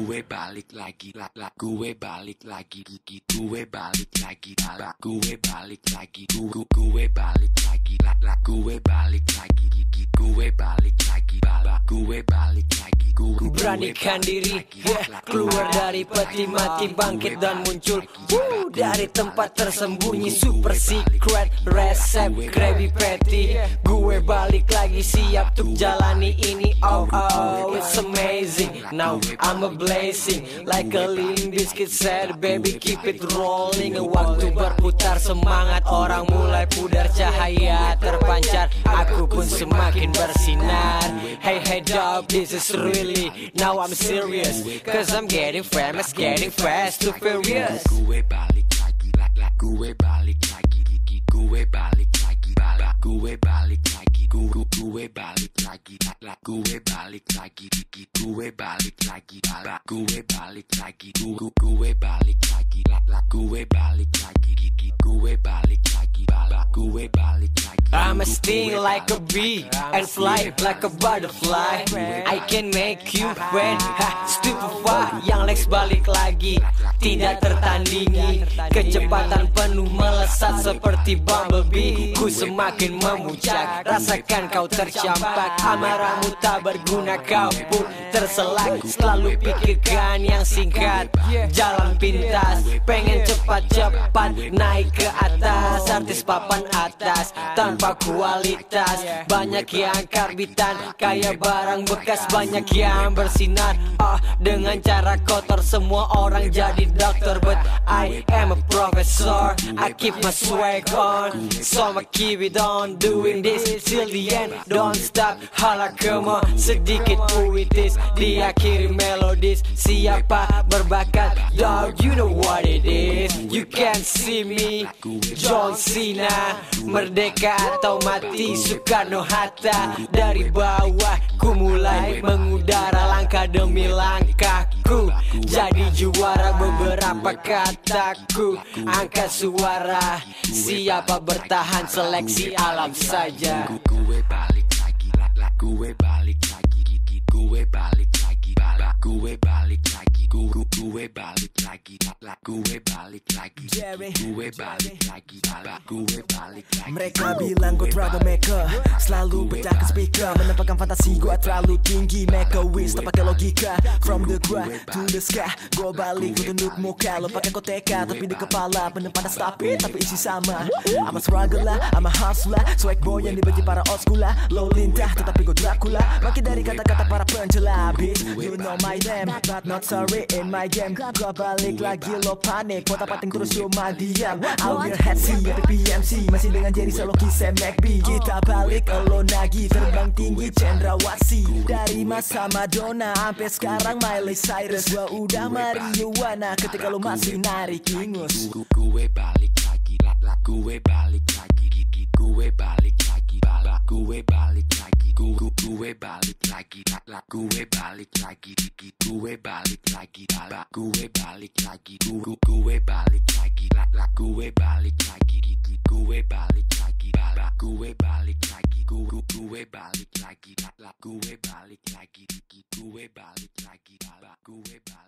gue balik lagi, gue balik lagi, gue balik lagi, gue balik lagi, gue balik lagi, gue balik lagi, gue balik lagi, gue balik lagi, beranikan diri, keluar dari peti mati, bangkit dan muncul dari tempat tersembunyi. Super secret resep Krabby Patty. Gue balik lagi, siap untuk jalani ini. Oh oh, it's amazing. Now I'm a blazing like a Limp Bizkit said, baby keep it rolling. Waktu berputar, semangat orang mulai pudar, cahaya terpancar, aku pun semakin bersinar. Hey hey dog, this is really, now I'm serious, cause I'm getting famous, getting fast to furious. Gue balik lagi, gue balik lagi, gue balik lagi, gue balik lagi, gue balik lagi, gue balik lagi, gue balik lagi, gue balik lagi, gue balik lagi, gue balik lagi, gue balik lagi, gue balik lagi. I'ma sting like a bee and fly like a butterfly. I can make you wet, stupefy. Yang Lex balik lagi, tidak tertandingi. Kecepatan penuh melesat seperti bumblebee. Ku semakin memuncak, rasakan kau tercampak. Amarahmu tak berguna, kau pun terselak. Selalu pikirkan yang singkat, jalan pintas. Pengen cepat-cepat naik ke atas, artis papan atas tanpa kualitas. Banyak yang karbitan, kayak barang bekas. Banyak yang bersinar dengan cara kotor. Semua orang jadi dokter, but I am a professor. I keep my swag on, so I keep it on, doing this till the end. Don't stop, hala kemo sedikit puitis, diakhiri melodis. Siapa berbakat, dog, you know what it is. You can see me, John Cena. Merdeka atau mati, Soekarno-Hatta. Dari bawah ku mulai mengudara, langkah demi langkahku jadi juara. Beberapa kataku angkat suara, siapa bertahan seleksi alam saja. Gue balik lagi, gue balik lagi, gue balik lagi, gue balik lagi, gue balik lagi, gue balik lagi, gue balik lagi, gue balik lagi. Mereka bilang gue troublemaker, selalu pecahkan speaker, menempatkan fantasi gue terlalu tinggi. Make a wish tak pakai logika, from the ground to the sky. Gue balik, gue tunduk muka, lo pakai koteka tapi di kepala penempatan tapi isi sama. I'm a struggler, I'm a hustler, swag boy yang dibenci para old school lah. Lo lintah tetapi gue Dracula, makin dari kata-kata para pencela. Bitch, you know my name, but not sorry in my game. Gue balik lagi, lo panik, kota pating terus cuma diam. I'll be head C, PMC, masih dengan Jerry Saloki, Sam McBee. Kita balik, lo nagi, terbang tinggi cendrawasih. Dari masa Madonna sampai sekarang Miley Cyrus. Gua udah marijuana ketika lo masih narik ingus. Gue balik lagi, gue balik lagi, gue balik lagi, gue balik lagi, gue balik lagi, gue balik lagi, gue balik lagi, gue balik lagi, gue balik lagi, gue balik lagi, gue balik lagi, gue balik lagi, gue balik lagi, gue balik lagi, gue balik lagi, gue balik